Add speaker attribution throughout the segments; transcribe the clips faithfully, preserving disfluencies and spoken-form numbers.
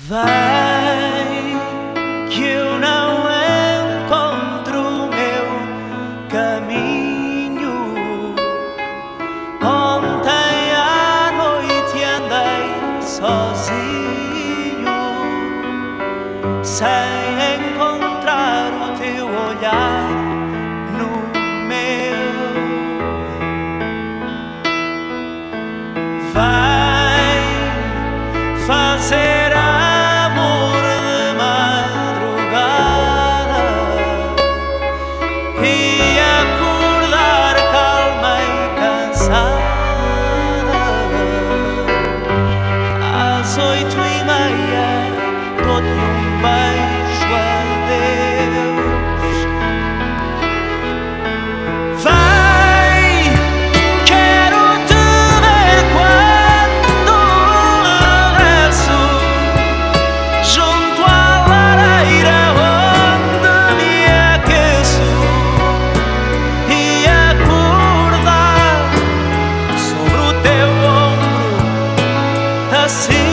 Speaker 1: Vai que eu não encontro o meu caminho. Ontem à noite andei sozinho, sem encontrar o teu olhar no meu. Vai fazer amor de madrugada e acordar calma e cansada. Às oito e meia dou-te um beijo, adeus. Vai, quero te ver quando regresso, junto à lareira onde me aqueço, e acordar sobre o teu ombro assim.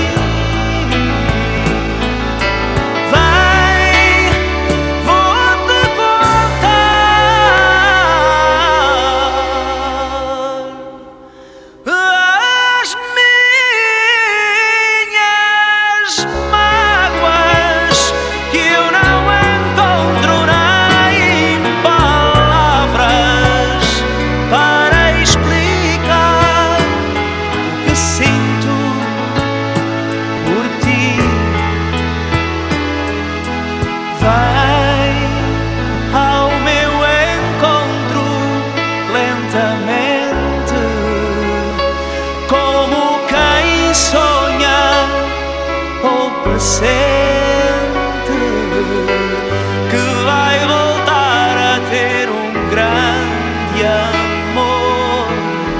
Speaker 1: Vai ao meu encontro lentamente, como quem sonha ou pressente que vai voltar a ter um grande amor.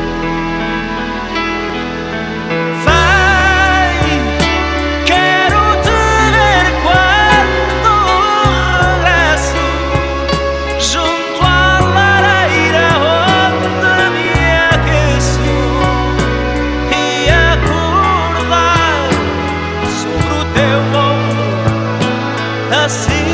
Speaker 1: Vai, quero te ver quando regresso, junto à lareira onde me aqueço, e acordar sobre o teu ombro assim.